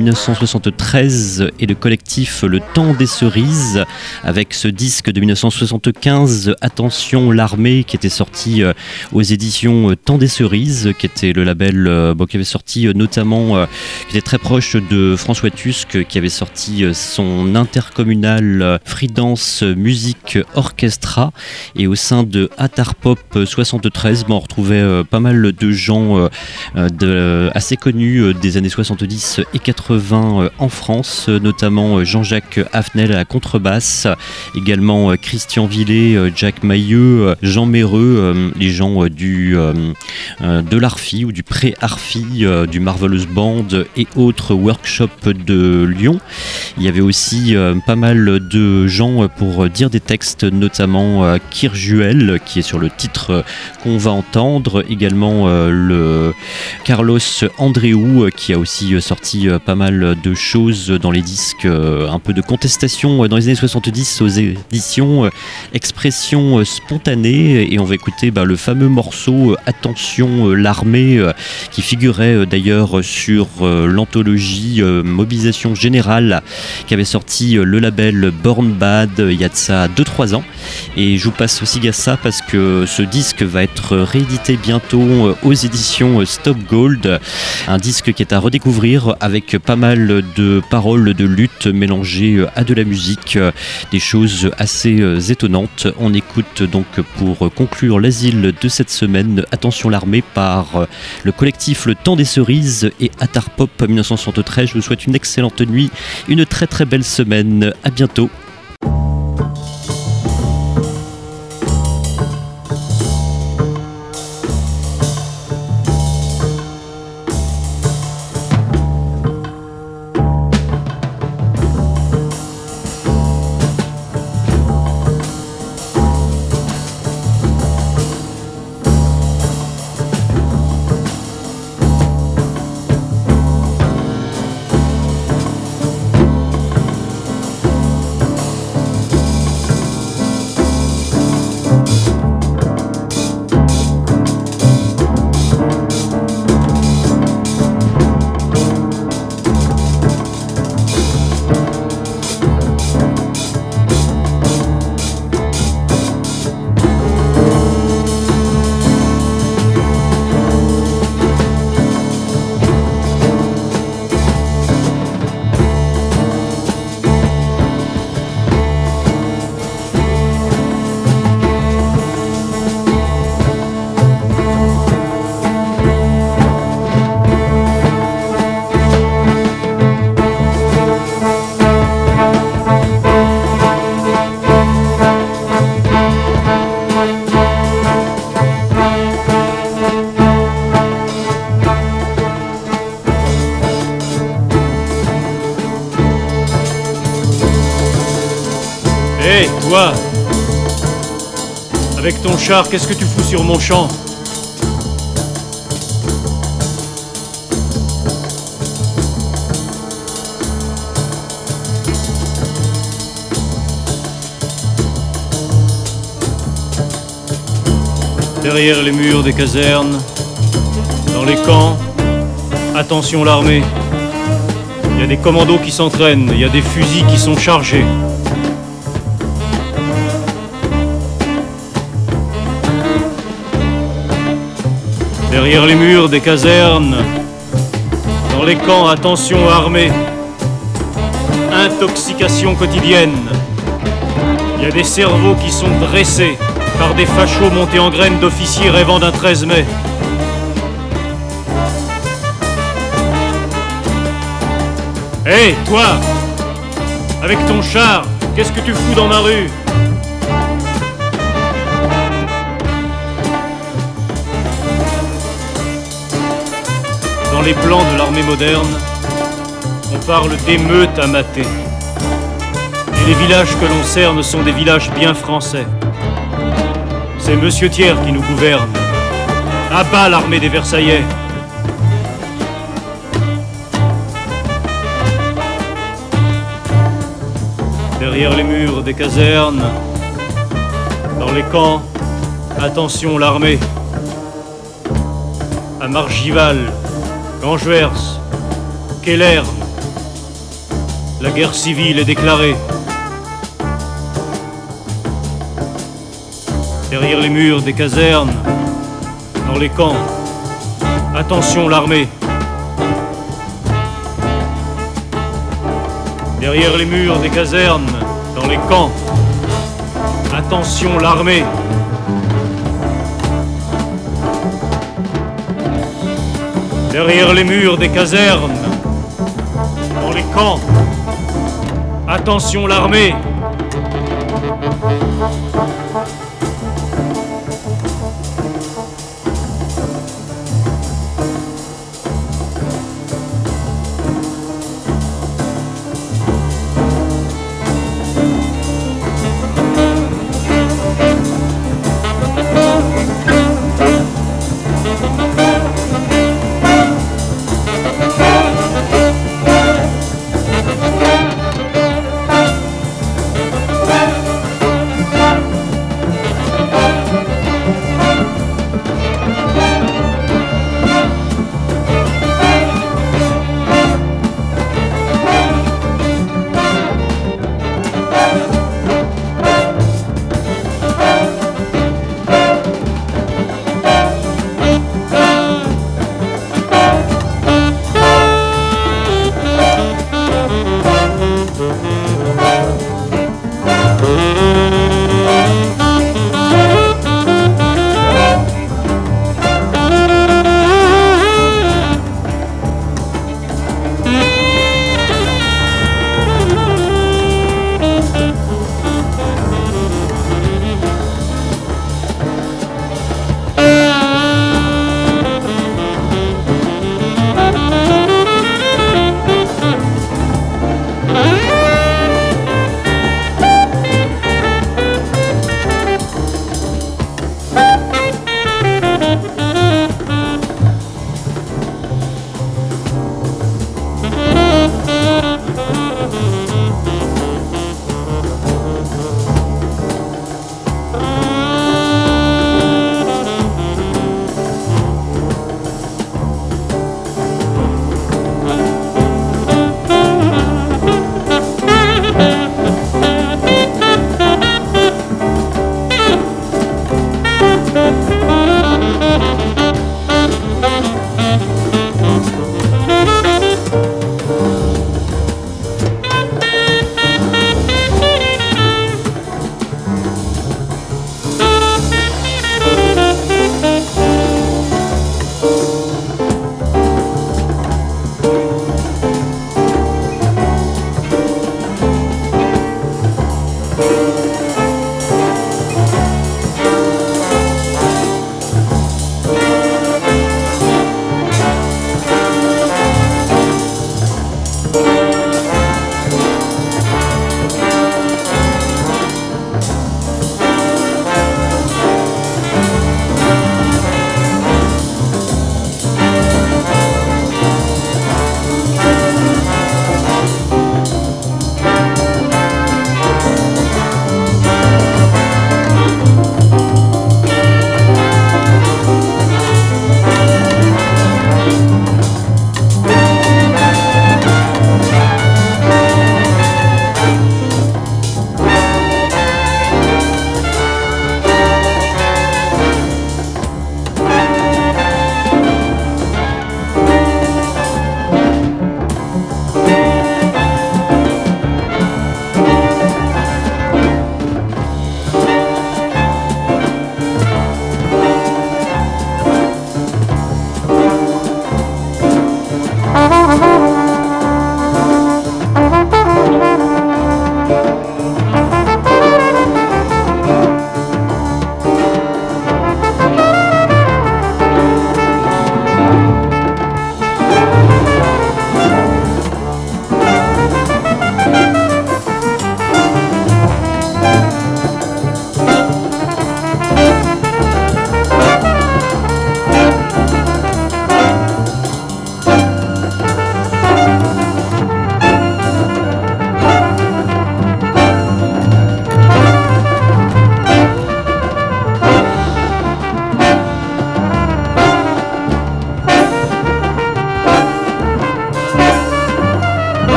1973 et le collectif Le Temps des Cerises avec ce disque de 1975, Attention l'armée, qui était sorti aux éditions Temps des Cerises, qui était le label qui avait sorti notamment, qui était très proche de François Tusk, qui avait sorti son intercommunal Freedance Music Orchestra, et au sein de Atar Pop 73, on retrouvait pas mal de gens assez connus des années 70 et 80 en France, notamment Jean-Jacques Hafnel à la contrebasse, également Christian Villet, Jack Mailleux, Jean Méreux, les gens de l'Arfi ou du pré-Arfi, du Marvelous Band et autres workshops de Lyon. Il y avait aussi pas mal de gens pour dire des textes, notamment Kirjuel, qui est sur le titre qu'on va entendre, également le Carlos Andréou, qui a aussi sorti pas mal de choses dans les disques, un peu de contestation dans les années 70 aux éditions Expression Spontanée, et on va écouter le fameux morceau Attention l'armée, qui figurait d'ailleurs sur l'anthologie Mobilisation Générale qui avait sorti le label Born Bad il y a de ça 2-3 ans, et je vous passe aussi à ça parce que ce disque va être réédité bientôt aux éditions Stop Gold, un disque qui est à redécouvrir avec pas mal de paroles de lutte mélangées à de la musique, des choses assez étonnantes. On écoute donc pour conclure l'asile de cette semaine Attention l'armée par le collectif Le Temps des Cerises et Atar Pop 1973. Je vous souhaite une excellente nuit, une très très belle semaine, à bientôt. Hé, toi! Avec ton char, qu'est-ce que tu fous sur mon champ? Derrière les murs des casernes, dans les camps, attention l'armée. Il y a des commandos qui s'entraînent, il y a des fusils qui sont chargés. Derrière les murs des casernes, dans les camps, attention armée. Intoxication quotidienne. Il y a des cerveaux qui sont dressés par des fachos montés en graines d'officiers rêvant d'un 13 mai. Hé, toi! Avec ton char, qu'est-ce que tu fous dans ma rue? Dans les plans de l'armée moderne, on parle d'émeutes à mater. Et les villages que l'on cerne sont des villages bien français. C'est Monsieur Thiers qui nous gouverne. À bas l'armée des Versaillais. Derrière les murs des casernes, dans les camps, attention l'armée. À Margival, Gangeers, Kellern, la guerre civile est déclarée. Derrière les murs des casernes, dans les camps, attention l'armée. Derrière les murs des casernes, dans les camps, attention l'armée. Derrière les murs des casernes, dans les camps, attention l'armée.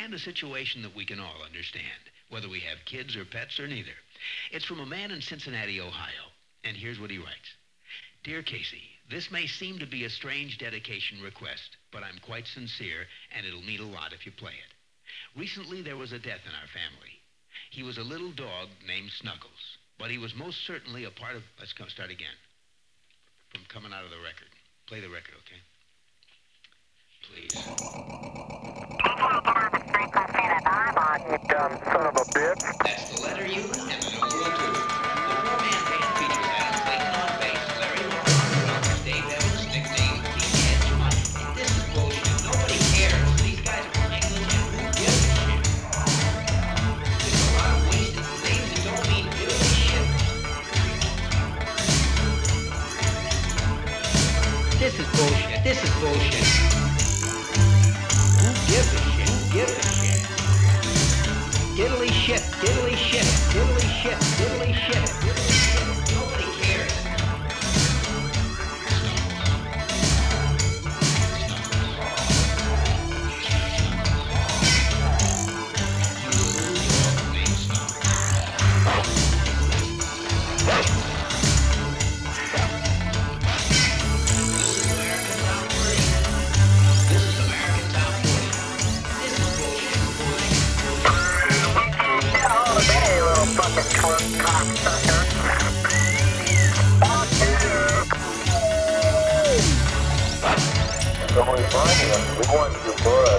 and a situation that we can all understand, whether we have kids or pets or neither. It's from a man in Cincinnati, Ohio, and here's what he writes. Dear Casey, this may seem to be a strange dedication request, but I'm quite sincere, and it'll mean a lot if you play it. Recently, there was a death in our family. He was a little dog named Snuggles, but he was most certainly a part of... Let's start again. From coming out of the record. Play the record, okay? Please. You dumb son of a bitch. That's the letter U and the number 1, 2. The four-man band features Adam Clayton on bass, Larry Morris on drums, Dave Evans, Nick Dane, Pete Hedgeman. This is bullshit. Nobody cares. These guys are playing this and who gives a shit? There's a lot of wasted things that don't mean really shit. This is bullshit. This is bullshit. Who gives a shit? Who gives a shit? Diddly shit, diddly shit, diddly shit, diddly shit, diddly shit. Nobody cares. Somebody's finding us. We want your blood.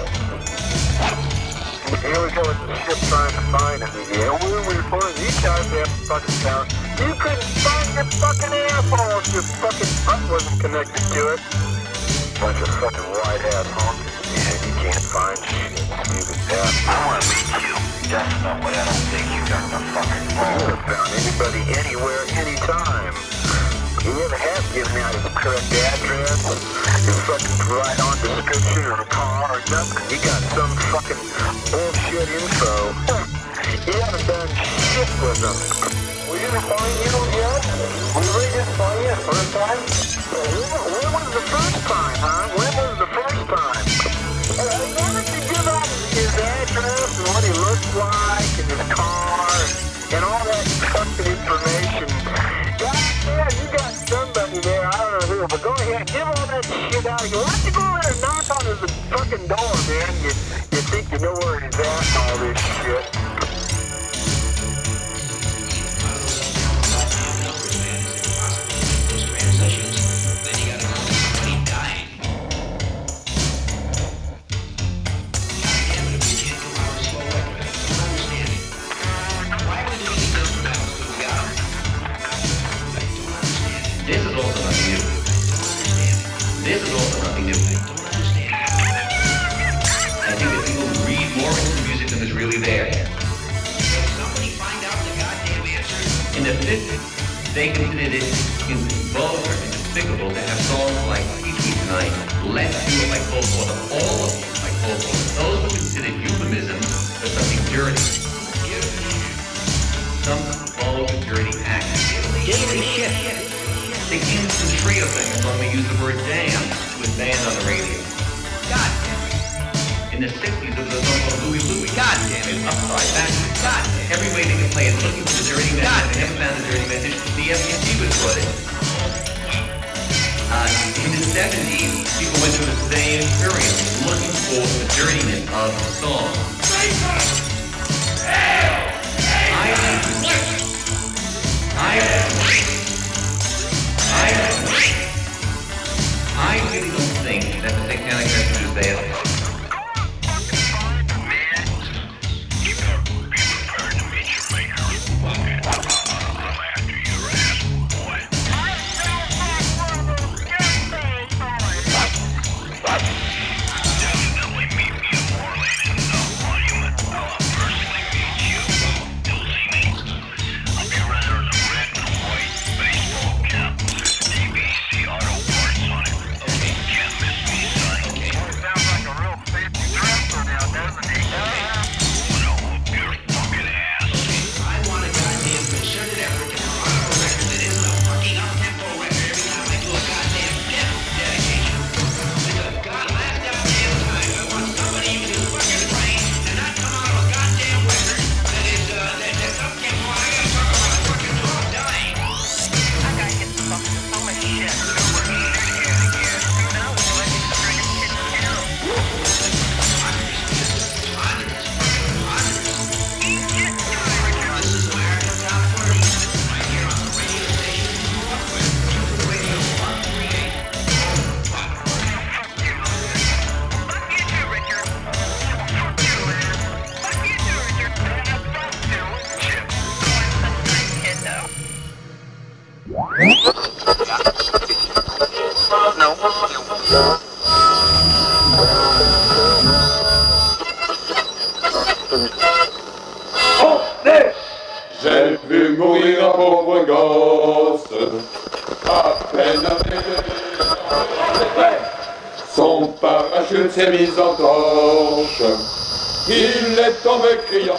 Here we go with the ship trying to find us. Yeah, we were finding you guys have fucking town. You couldn't find your fucking asshole if your fucking butt wasn't connected to it. Bunch of fucking white-ass honkies. Yeah, you can't find shit. Stupid ass. I want to meet you. Just know what I don't think you got the fucking phone. You have found anybody anywhere, anytime. You ever have given out his correct address, his fucking right-on description or a car or nothing? You got some fucking bullshit info. You haven't done shit with them. We didn't find you yet? We really didn't find you the first time? When was the first time, huh? When was the first time? Why did you give out his address and what he looks like and his car and all that fucking information? Yeah, you got somebody there, I don't know who, but go ahead, give all that shit out of you. Why don't you go over there and knock on his fucking door, man? You think you know where he's at and all this shit. This is also nothing new. This is also nothing new. I think that people read more into music than is really there. Will somebody find out the goddamn answer? In the 50s, they considered it vulgar and despicable to have songs like Teach Me Tonight, Let's Do It Like Cole Porter, all of these like Cole Porter. Those were considered euphemisms for something dirty. Some vulgar, dirty act. Dirty shit. The instant trio thing is when we use the word damn to a band on the radio. God damn it. In the 60s, there was a song called Louie Louie. God damn it. Upside backwards. God damn it. Every way they could play it, looking for the dirty message. God damn it. Never found the dirty message. The FCC was brought in. In the 70s, people went through the same experience, looking for the dirtiness of the song. I really don't think that the satanic message is there. Definitely meet me in Orlando. J'ai vu mourir un pauvre gosse, à peine son parachute s'est mis en torche. Il est tombé criant.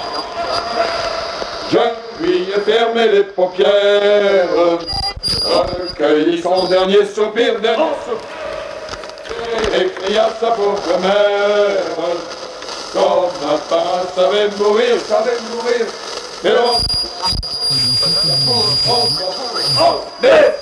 Je lui ai fermé les paupières, recueilli son dernier soupir, et cria à sa pauvre mère, comme un parent savait mourir. Mais non.